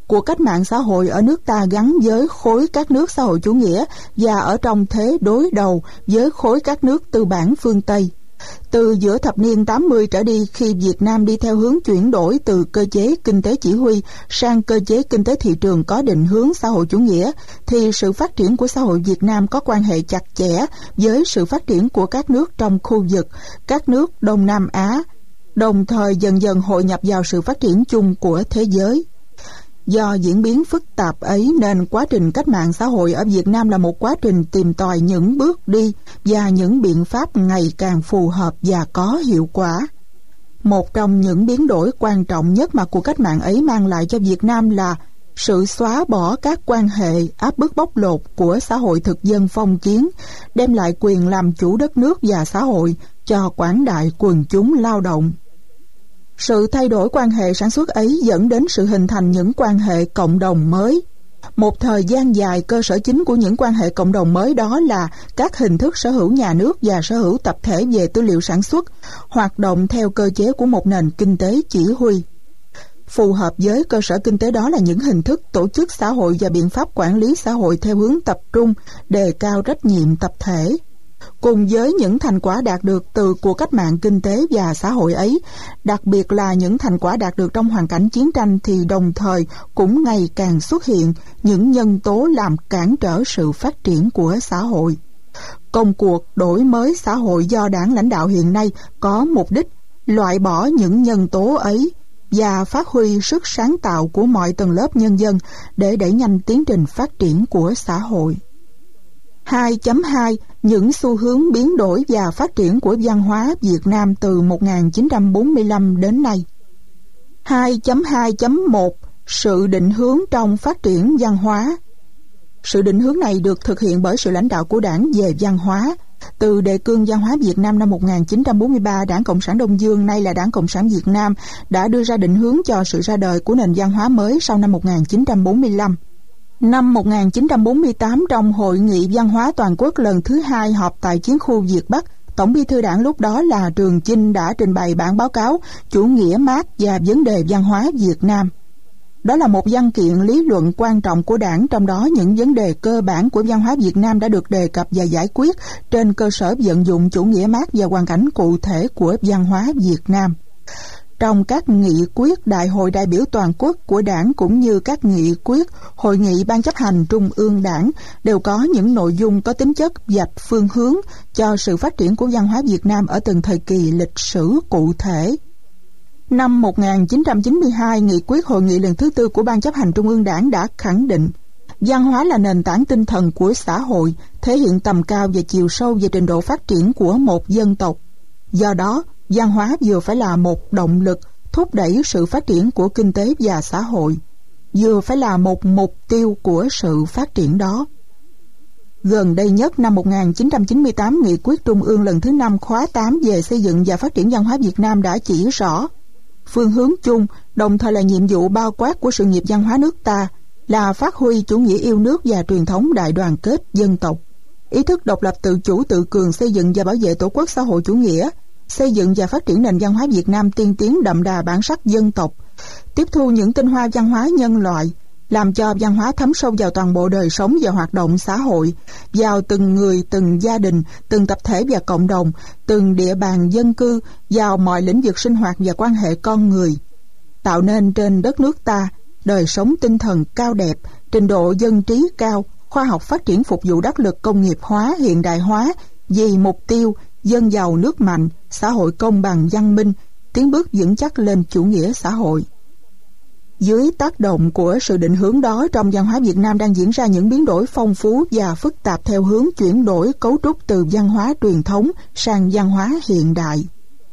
cuộc cách mạng xã hội ở nước ta gắn với khối các nước xã hội chủ nghĩa và ở trong thế đối đầu với khối các nước tư bản phương Tây. Từ giữa thập niên 80 trở đi, khi Việt Nam đi theo hướng chuyển đổi từ cơ chế kinh tế chỉ huy sang cơ chế kinh tế thị trường có định hướng xã hội chủ nghĩa, thì sự phát triển của xã hội Việt Nam có quan hệ chặt chẽ với sự phát triển của các nước trong khu vực, các nước Đông Nam Á, đồng thời dần dần hội nhập vào sự phát triển chung của thế giới. Do diễn biến phức tạp ấy nên quá trình cách mạng xã hội ở Việt Nam là một quá trình tìm tòi những bước đi và những biện pháp ngày càng phù hợp và có hiệu quả. Một trong những biến đổi quan trọng nhất mà cuộc cách mạng ấy mang lại cho Việt Nam là sự xóa bỏ các quan hệ áp bức bóc lột của xã hội thực dân phong kiến, đem lại quyền làm chủ đất nước và xã hội cho quảng đại quần chúng lao động. Sự thay đổi quan hệ sản xuất ấy dẫn đến sự hình thành những quan hệ cộng đồng mới. Một thời gian dài, cơ sở chính của những quan hệ cộng đồng mới đó là các hình thức sở hữu nhà nước và sở hữu tập thể về tư liệu sản xuất, hoạt động theo cơ chế của một nền kinh tế chỉ huy. Phù hợp với cơ sở kinh tế đó là những hình thức tổ chức xã hội và biện pháp quản lý xã hội theo hướng tập trung, đề cao trách nhiệm tập thể. Cùng với những thành quả đạt được từ cuộc cách mạng kinh tế và xã hội ấy, đặc biệt là những thành quả đạt được trong hoàn cảnh chiến tranh, thì đồng thời cũng ngày càng xuất hiện những nhân tố làm cản trở sự phát triển của xã hội. Công cuộc đổi mới xã hội do Đảng lãnh đạo hiện nay có mục đích loại bỏ những nhân tố ấy và phát huy sức sáng tạo của mọi tầng lớp nhân dân để đẩy nhanh tiến trình phát triển của xã hội. 2.2 Những xu hướng biến đổi và phát triển của văn hóa Việt Nam từ 1945 đến nay. 2.2.1 Sự định hướng trong phát triển văn hóa. Sự định hướng này được thực hiện bởi sự lãnh đạo của Đảng về văn hóa. Từ đề cương văn hóa Việt Nam năm 1943, Đảng Cộng sản Đông Dương, nay là Đảng Cộng sản Việt Nam, đã đưa ra định hướng cho sự ra đời của nền văn hóa mới sau năm 1945. Năm 1948, trong Hội nghị Văn hóa Toàn quốc lần thứ 2 họp tại Chiến khu Việt Bắc, Tổng bí thư Đảng lúc đó là Trường Chinh đã trình bày bản báo cáo Chủ nghĩa Mác và vấn đề văn hóa Việt Nam. Đó là một văn kiện lý luận quan trọng của Đảng, trong đó những vấn đề cơ bản của văn hóa Việt Nam đã được đề cập và giải quyết trên cơ sở vận dụng chủ nghĩa Mác và hoàn cảnh cụ thể của văn hóa Việt Nam. Trong các nghị quyết Đại hội đại biểu toàn quốc của Đảng cũng như các nghị quyết Hội nghị Ban chấp hành Trung ương Đảng đều có những nội dung có tính chất vạch phương hướng cho sự phát triển của văn hóa Việt Nam ở từng thời kỳ lịch sử cụ thể. Năm 1992, nghị quyết Hội nghị lần thứ 4 của Ban chấp hành Trung ương Đảng đã khẳng định văn hóa là nền tảng tinh thần của xã hội, thể hiện tầm cao và chiều sâu về trình độ phát triển của một dân tộc. Do đó, văn hóa vừa phải là một động lực thúc đẩy sự phát triển của kinh tế và xã hội, vừa phải là một mục tiêu của sự phát triển đó. Gần đây nhất, năm 1998, Nghị quyết Trung ương lần thứ 5 khóa 8 về xây dựng và phát triển văn hóa Việt Nam đã chỉ rõ phương hướng chung, đồng thời là nhiệm vụ bao quát của sự nghiệp văn hóa nước ta là phát huy chủ nghĩa yêu nước và truyền thống đại đoàn kết dân tộc, ý thức độc lập tự chủ tự cường, xây dựng và bảo vệ tổ quốc xã hội chủ nghĩa, xây dựng và phát triển nền văn hóa Việt Nam tiên tiến đậm đà bản sắc dân tộc, tiếp thu những tinh hoa văn hóa nhân loại, làm cho văn hóa thấm sâu vào toàn bộ đời sống và hoạt động xã hội, vào từng người, từng gia đình, từng tập thể và cộng đồng, từng địa bàn dân cư, vào mọi lĩnh vực sinh hoạt và quan hệ con người, tạo nên trên đất nước ta đời sống tinh thần cao đẹp, trình độ dân trí cao, khoa học phát triển phục vụ đắc lực công nghiệp hóa, hiện đại hóa, vì mục tiêu dân giàu nước mạnh, xã hội công bằng văn minh, tiến bước vững chắc lên chủ nghĩa xã hội. Dưới tác động của sự định hướng đó, trong văn hóa Việt Nam đang diễn ra những biến đổi phong phú và phức tạp theo hướng chuyển đổi cấu trúc từ văn hóa truyền thống sang văn hóa hiện đại.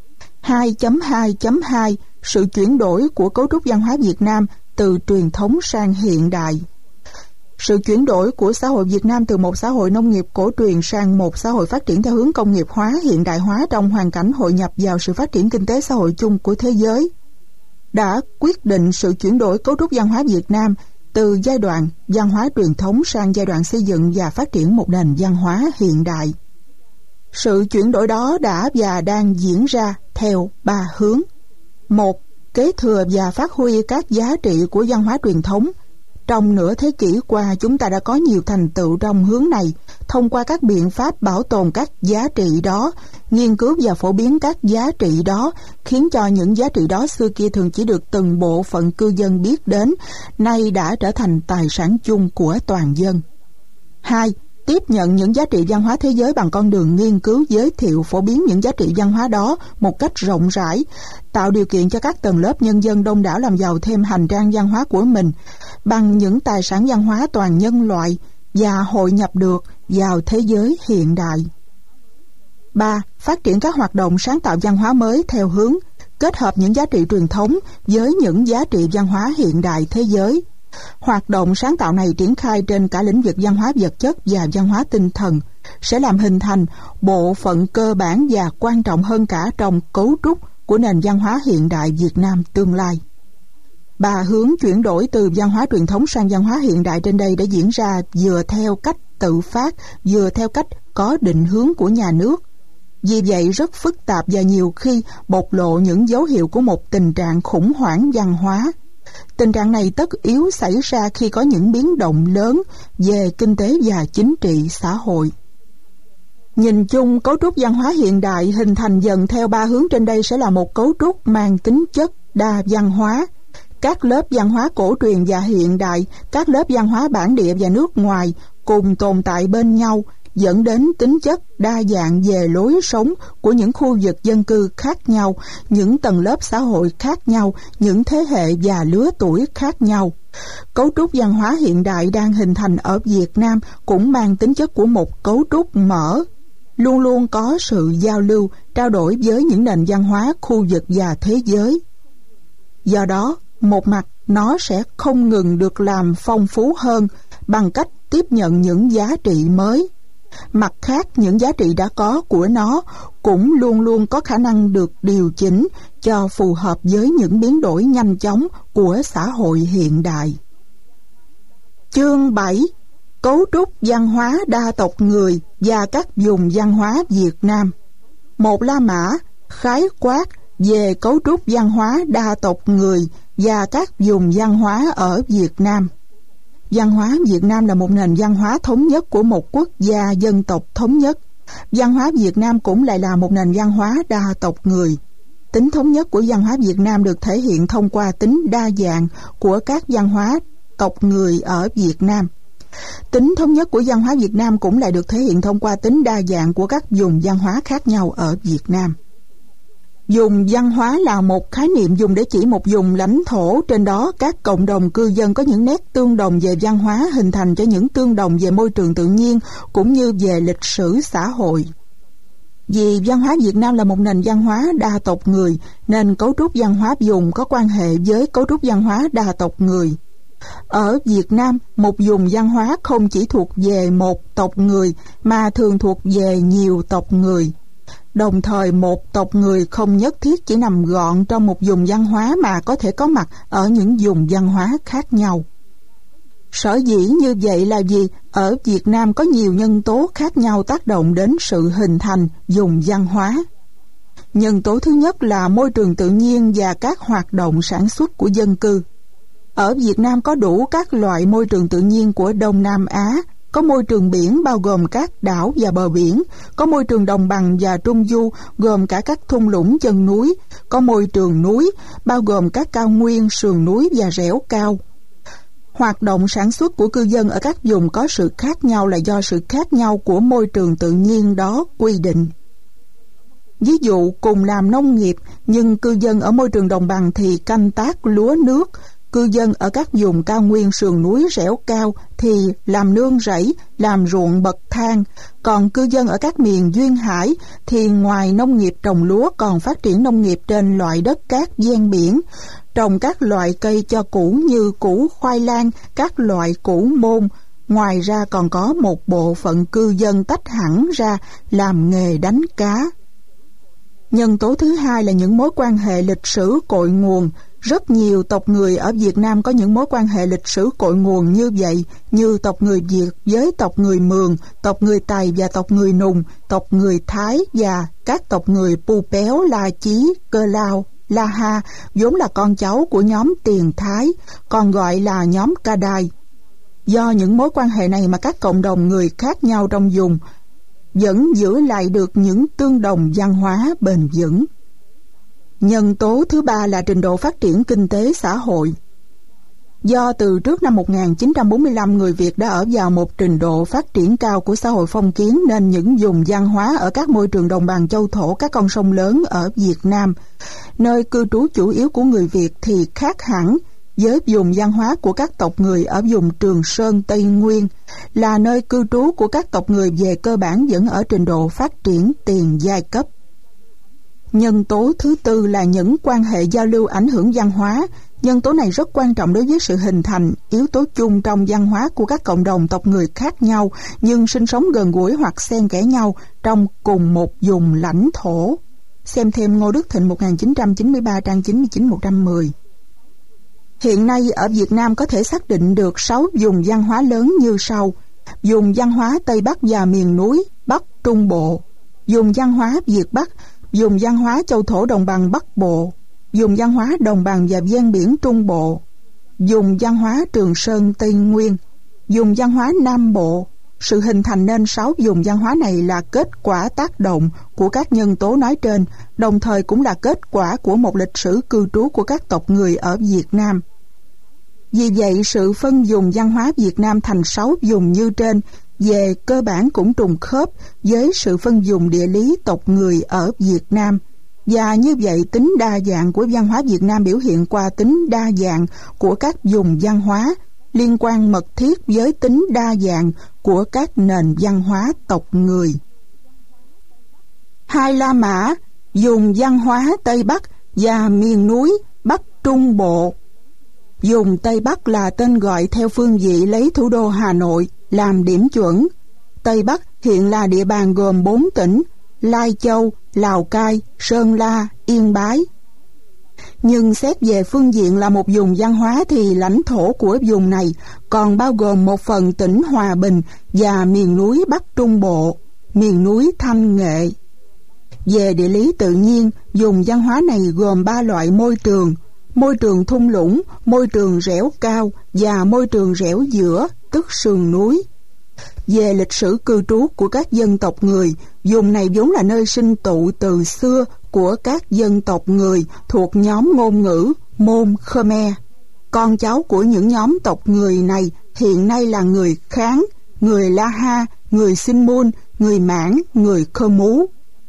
2.2.2 Sự chuyển đổi của cấu trúc văn hóa Việt Nam từ truyền thống sang hiện đại. Sự chuyển đổi của xã hội Việt Nam từ một xã hội nông nghiệp cổ truyền sang một xã hội phát triển theo hướng công nghiệp hóa, hiện đại hóa trong hoàn cảnh hội nhập vào sự phát triển kinh tế xã hội chung của thế giới đã quyết định sự chuyển đổi cấu trúc văn hóa Việt Nam từ giai đoạn văn hóa truyền thống sang giai đoạn xây dựng và phát triển một nền văn hóa hiện đại. Sự chuyển đổi đó đã và đang diễn ra theo 3 hướng. 1. Kế thừa và phát huy các giá trị của văn hóa truyền thống, Trong nửa thế kỷ qua, chúng ta đã có nhiều thành tựu trong hướng này, thông qua các biện pháp bảo tồn các giá trị đó, nghiên cứu và phổ biến các giá trị đó, khiến cho những giá trị đó xưa kia thường chỉ được từng bộ phận cư dân biết đến, nay đã trở thành tài sản chung của toàn dân. 2. Tiếp nhận những giá trị văn hóa thế giới bằng con đường nghiên cứu, giới thiệu, phổ biến những giá trị văn hóa đó một cách rộng rãi, tạo điều kiện cho các tầng lớp nhân dân đông đảo làm giàu thêm hành trang văn hóa của mình bằng những tài sản văn hóa toàn nhân loại và hội nhập được vào thế giới hiện đại. 3. Phát triển các hoạt động sáng tạo văn hóa mới theo hướng kết hợp những giá trị truyền thống với những giá trị văn hóa hiện đại thế giới. Hoạt động sáng tạo này triển khai trên cả lĩnh vực văn hóa vật chất và văn hóa tinh thần, sẽ làm hình thành bộ phận cơ bản và quan trọng hơn cả trong cấu trúc của nền văn hóa hiện đại Việt Nam tương lai. 3. Hướng chuyển đổi từ văn hóa truyền thống sang văn hóa hiện đại trên đây đã diễn ra vừa theo cách tự phát, vừa theo cách có định hướng của nhà nước. Vì vậy rất phức tạp và nhiều khi bộc lộ những dấu hiệu của một tình trạng khủng hoảng văn hóa. Tình trạng này tất yếu xảy ra khi có những biến động lớn về kinh tế và chính trị xã hội. Nhìn chung, cấu trúc văn hóa hiện đại hình thành dần theo 3 hướng trên đây sẽ là một cấu trúc mang tính chất đa văn hóa. Các lớp văn hóa cổ truyền và hiện đại, các lớp văn hóa bản địa và nước ngoài cùng tồn tại bên nhau, dẫn đến tính chất đa dạng về lối sống của những khu vực dân cư khác nhau, những tầng lớp xã hội khác nhau, những thế hệ và lứa tuổi khác nhau. Cấu trúc văn hóa hiện đại đang hình thành ở Việt Nam cũng mang tính chất của một cấu trúc mở, luôn luôn có sự giao lưu, trao đổi với những nền văn hóa, khu vực và thế giới. Do đó, một mặt nó sẽ không ngừng được làm phong phú hơn bằng cách tiếp nhận những giá trị mới. Mặt khác, những giá trị đã có của nó cũng luôn luôn có khả năng được điều chỉnh cho phù hợp với những biến đổi nhanh chóng của xã hội hiện đại. Chương 7. Cấu trúc văn hóa đa tộc người và các vùng văn hóa Việt Nam. Một La Mã khái quát về cấu trúc văn hóa đa tộc người và các vùng văn hóa ở Việt Nam. Văn hóa Việt Nam là một nền văn hóa thống nhất của một quốc gia dân tộc thống nhất. Văn hóa Việt Nam cũng lại là một nền văn hóa đa tộc người. Tính thống nhất của văn hóa Việt Nam được thể hiện thông qua tính đa dạng của các văn hóa tộc người ở Việt Nam. Tính thống nhất của văn hóa Việt Nam cũng lại được thể hiện thông qua tính đa dạng của các vùng văn hóa khác nhau ở Việt Nam. Vùng văn hóa là một khái niệm dùng để chỉ một vùng lãnh thổ, trên đó các cộng đồng cư dân có những nét tương đồng về văn hóa hình thành cho những tương đồng về môi trường tự nhiên cũng như về lịch sử xã hội. Vì văn hóa Việt Nam là một nền văn hóa đa tộc người, nên cấu trúc văn hóa vùng có quan hệ với cấu trúc văn hóa đa tộc người. Ở Việt Nam, một vùng văn hóa không chỉ thuộc về một tộc người mà thường thuộc về nhiều tộc người. Đồng thời, một tộc người không nhất thiết chỉ nằm gọn trong một vùng văn hóa mà có thể có mặt ở những vùng văn hóa khác nhau. Sở dĩ như vậy là vì ở Việt Nam có nhiều nhân tố khác nhau tác động đến sự hình thành vùng văn hóa. Nhân tố thứ nhất là môi trường tự nhiên và các hoạt động sản xuất của dân cư. Ở Việt Nam có đủ các loại môi trường tự nhiên của Đông Nam Á. Có môi trường biển bao gồm các đảo và bờ biển, có môi trường đồng bằng và trung du gồm cả các thung lũng chân núi, có môi trường núi bao gồm các cao nguyên, sườn núi và rẻo cao. Hoạt động sản xuất của cư dân ở các vùng có sự khác nhau là do sự khác nhau của môi trường tự nhiên đó quy định. Ví dụ, cùng làm nông nghiệp, nhưng cư dân ở môi trường đồng bằng thì canh tác lúa nước, cư dân ở các vùng cao nguyên sườn núi rẻo cao thì làm nương rẫy, làm ruộng bậc thang, còn cư dân ở các miền duyên hải thì ngoài nông nghiệp trồng lúa còn phát triển nông nghiệp trên loại đất cát ven biển, trồng các loại cây cho củ như củ khoai lang, các loại củ môn. Ngoài ra còn có một bộ phận cư dân tách hẳn ra làm nghề đánh cá. Nhân tố thứ hai là những mối quan hệ lịch sử cội nguồn. Rất nhiều tộc người ở Việt Nam có những mối quan hệ lịch sử cội nguồn như vậy, như tộc người Việt với tộc người Mường, tộc người Tày và tộc người Nùng, tộc người Thái và các tộc người Pu Péo, La Chí, Cơ Lao, La Ha, vốn là con cháu của nhóm Tiền Thái, còn gọi là nhóm Ca Đai. Do những mối quan hệ này mà các cộng đồng người khác nhau trong vùng vẫn giữ lại được những tương đồng văn hóa bền vững. Nhân tố thứ ba là trình độ phát triển kinh tế xã hội. Do từ trước năm 1945 người Việt đã ở vào một trình độ phát triển cao của xã hội phong kiến, nên những vùng văn hóa ở các môi trường đồng bằng châu thổ các con sông lớn ở Việt Nam, nơi cư trú chủ yếu của người Việt, thì khác hẳn với vùng văn hóa của các tộc người ở vùng Trường Sơn, Tây Nguyên, là nơi cư trú của các tộc người về cơ bản vẫn ở trình độ phát triển tiền giai cấp. Nhân tố thứ tư là những quan hệ giao lưu ảnh hưởng văn hóa. Nhân tố này rất quan trọng đối với sự hình thành yếu tố chung trong văn hóa của các cộng đồng tộc người khác nhau nhưng sinh sống gần gũi hoặc xen kẽ nhau trong cùng một vùng lãnh thổ. Xem thêm Ngô Đức Thịnh 1993 trang 99-110. Hiện nay ở Việt Nam có thể xác định được 6 vùng văn hóa lớn như sau: vùng văn hóa Tây Bắc và miền núi Bắc Trung Bộ, vùng văn hóa Việt Bắc, vùng văn hóa châu thổ đồng bằng Bắc Bộ, vùng văn hóa đồng bằng và ven biển Trung Bộ, vùng văn hóa Trường Sơn Tây Nguyên, vùng văn hóa Nam Bộ. Sự hình thành nên 6 vùng văn hóa này là kết quả tác động của các nhân tố nói trên, đồng thời cũng là kết quả của một lịch sử cư trú của các tộc người ở Việt Nam. Vì vậy, sự phân vùng văn hóa Việt Nam thành 6 vùng như trên về cơ bản cũng trùng khớp với sự phân vùng địa lý tộc người ở Việt Nam. Và như vậy, tính đa dạng của văn hóa Việt Nam biểu hiện qua tính đa dạng của các vùng văn hóa, liên quan mật thiết với tính đa dạng của các nền văn hóa tộc người. Hai La Mã, vùng văn hóa Tây Bắc và miền núi Bắc Trung Bộ. Vùng Tây Bắc là tên gọi theo phương vị lấy thủ đô Hà Nội làm điểm chuẩn. Tây Bắc hiện là địa bàn gồm 4 tỉnh: Lai Châu, Lào Cai, Sơn La, Yên Bái. Nhưng xét về phương diện là một vùng văn hóa thì lãnh thổ của vùng này còn bao gồm một phần tỉnh Hòa Bình và miền núi Bắc Trung Bộ, miền núi Thanh Nghệ. Về địa lý tự nhiên, vùng văn hóa này gồm 3 loại môi trường thung lũng, môi trường rẻo cao và môi trường rẻo giữa, tức sườn núi. Về lịch sử cư trú của các dân tộc người, vùng này vốn là nơi sinh tụ từ xưa của các dân tộc người thuộc nhóm ngôn ngữ Môn Khmer. Con cháu của những nhóm tộc người này hiện nay là người Kháng, người La Ha, người Sinh Mun, người Mãn, người Khơ Mú.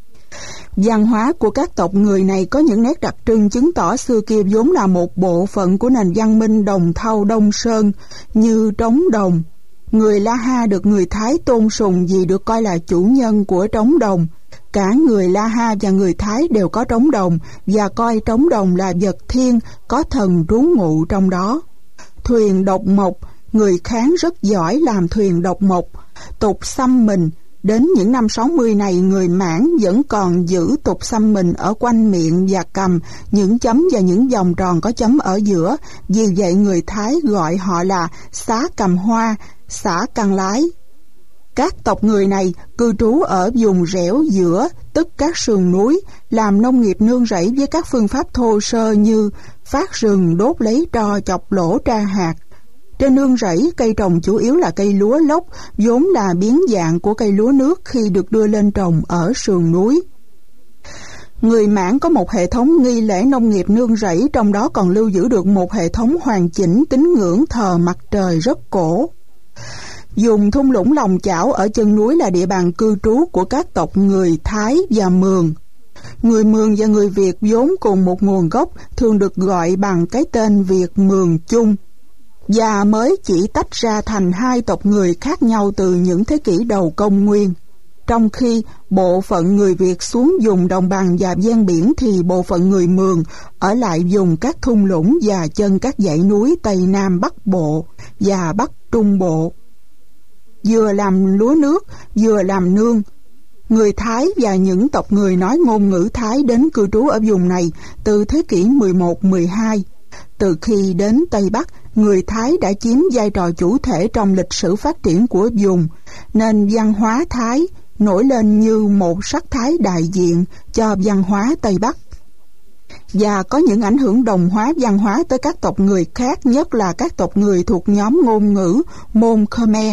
Văn hóa của các tộc người này có những nét đặc trưng chứng tỏ xưa kia vốn là một bộ phận của nền văn minh Đồng Thau Đông Sơn, như trống đồng. Người La Ha được người Thái tôn sùng vì được coi là chủ nhân của trống đồng. Cả người La Ha và người Thái đều có trống đồng và coi trống đồng là vật thiêng, có thần trú ngụ trong đó. Thuyền độc mộc, người Kháng rất giỏi làm thuyền độc mộc, tục xăm mình. Đến những năm 60 này, người Mãn vẫn còn giữ tục xăm mình ở quanh miệng và cằm, những chấm và những vòng tròn có chấm ở giữa. Vì vậy người Thái gọi họ là xá cầm hoa, xả căng lái. Các tộc người này cư trú ở vùng rẻo giữa, tức các sườn núi, làm nông nghiệp nương rẫy với các phương pháp thô sơ như phát rừng, đốt lấy tro, chọc lỗ tra hạt. Trên nương rẫy, cây trồng chủ yếu là cây lúa lốc, vốn là biến dạng của cây lúa nước khi được đưa lên trồng ở sườn núi. Người Mãn có một hệ thống nghi lễ nông nghiệp nương rẫy, trong đó còn lưu giữ được một hệ thống hoàn chỉnh tín ngưỡng thờ mặt trời rất cổ. Vùng thung lũng Lòng Chảo ở chân núi là địa bàn cư trú của các tộc người Thái và Mường. Người Mường và người Việt vốn cùng một nguồn gốc, thường được gọi bằng cái tên Việt Mường chung, và mới chỉ tách ra thành 2 tộc người khác nhau từ những thế kỷ đầu công nguyên. Trong khi bộ phận người Việt xuống vùng đồng bằng và ven biển thì bộ phận người Mường ở lại vùng các thung lũng và chân các dãy núi Tây Nam Bắc Bộ và Bắc Trung Bộ. Vừa làm lúa nước, vừa làm nương. Người Thái và những tộc người nói ngôn ngữ Thái đến cư trú ở vùng này từ thế kỷ 11-12. Từ khi đến Tây Bắc, người Thái đã chiếm vai trò chủ thể trong lịch sử phát triển của vùng, nên văn hóa Thái nổi lên như một sắc thái đại diện cho văn hóa Tây Bắc. và có những ảnh hưởng đồng hóa văn hóa tới các tộc người khác, nhất là các tộc người thuộc nhóm ngôn ngữ Môn Khmer.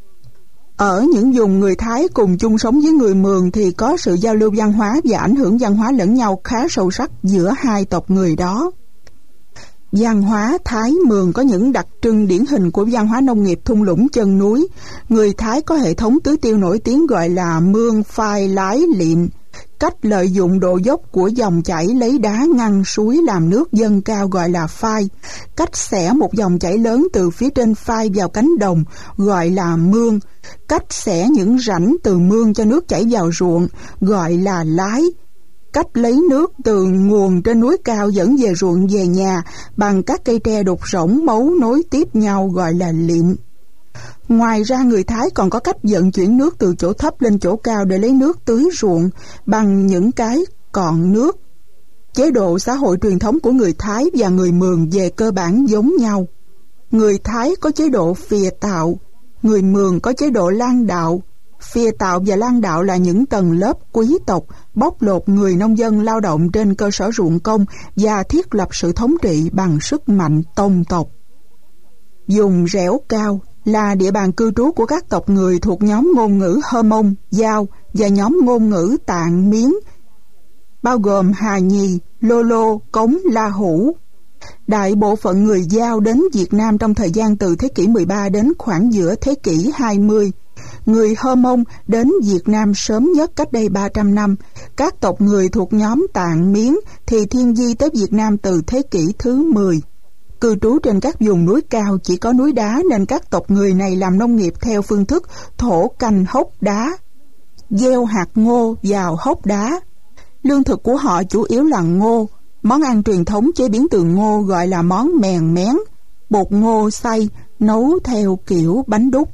Ở những vùng người Thái cùng chung sống với người Mường thì có sự giao lưu văn hóa và ảnh hưởng văn hóa lẫn nhau khá sâu sắc giữa hai tộc người đó. Văn hóa Thái Mường có những đặc trưng điển hình của văn hóa nông nghiệp thung lũng chân núi. Người Thái có hệ thống tưới tiêu nổi tiếng gọi là mương phai lái liệm, cách lợi dụng độ dốc của dòng chảy lấy đá ngăn suối làm nước dâng cao gọi là phai, cách xẻ một dòng chảy lớn từ phía trên phai vào cánh đồng gọi là mương, cách xẻ những rãnh từ mương cho nước chảy vào ruộng gọi là lái, cách lấy nước từ nguồn trên núi cao dẫn về ruộng về nhà bằng các cây tre đục rỗng mấu nối tiếp nhau gọi là liệm. Ngoài ra, người Thái còn có cách vận chuyển nước từ chỗ thấp lên chỗ cao để lấy nước tưới ruộng bằng những cái cọn nước. Chế độ xã hội truyền thống của người Thái và người Mường về cơ bản giống nhau. Người Thái có chế độ phìa tạo, người Mường có chế độ lang đạo. Phìa tạo và lang đạo là những tầng lớp quý tộc bóc lột người nông dân lao động trên cơ sở ruộng công và thiết lập sự thống trị bằng sức mạnh tông tộc. Vùng Rẻo Cao là địa bàn cư trú của các tộc người thuộc nhóm ngôn ngữ Hơ Mông, Dao và nhóm ngôn ngữ Tạng Miến, bao gồm Hà Nhì, Lô Lô, Cống, La Hủ. Đại bộ phận người Dao đến Việt Nam trong thời gian từ thế kỷ 13 đến khoảng giữa thế kỷ 20. Người Hơ Mông đến Việt Nam sớm nhất cách đây 300 năm. Các tộc người thuộc nhóm Tạng Miến thì thiên di tới Việt Nam từ thế kỷ thứ 10. Cư trú trên các vùng núi cao chỉ có núi đá nên các tộc người này làm nông nghiệp theo phương thức thổ canh hốc đá, gieo hạt ngô vào hốc đá. Lương thực của họ chủ yếu là ngô. Món ăn truyền thống chế biến từ ngô gọi là món mèn mén, bột ngô xay, nấu theo kiểu bánh đúc.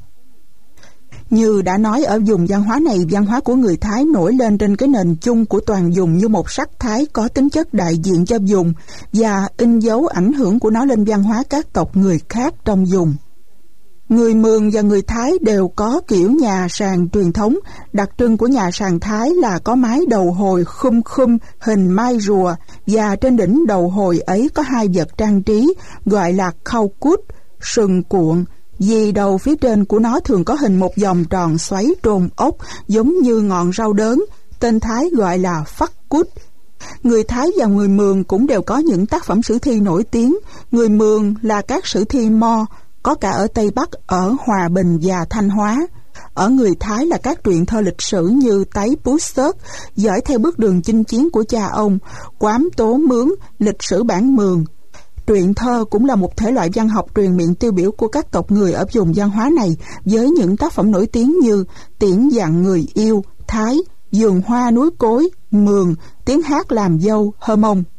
Như đã nói, ở vùng văn hóa này, văn hóa của người Thái nổi lên trên cái nền chung của toàn vùng như một sắc thái có tính chất đại diện cho vùng và in dấu ảnh hưởng của nó lên văn hóa các tộc người khác trong vùng. Người Mường và người Thái đều có kiểu nhà sàn truyền thống. Đặc trưng của nhà sàn Thái là có mái đầu hồi khum khum hình mai rùa và trên đỉnh đầu hồi ấy có hai vật trang trí gọi là khâu cút, sừng cuộn. Vì đầu phía trên của nó thường có hình một vòng tròn xoáy trồn ốc giống như ngọn rau đớn, tên Thái gọi là phắc cút. Người Thái và người Mường cũng đều có những tác phẩm sử thi nổi tiếng. Người Mường là các sử thi Mo, có cả ở Tây Bắc, ở Hòa Bình và Thanh Hóa. Ở người Thái là các truyện thơ lịch sử như Táy Pú Sớt, dõi theo bước đường chinh chiến của cha ông, Quám Tố Mướn, lịch sử bản Mường. Truyện thơ cũng là một thể loại văn học truyền miệng tiêu biểu của các tộc người ở vùng văn hóa này, với những tác phẩm nổi tiếng như Tiễn dặn người yêu, Thái, Vườn hoa núi cối, Mường, Tiếng hát làm dâu, Hơ Mông.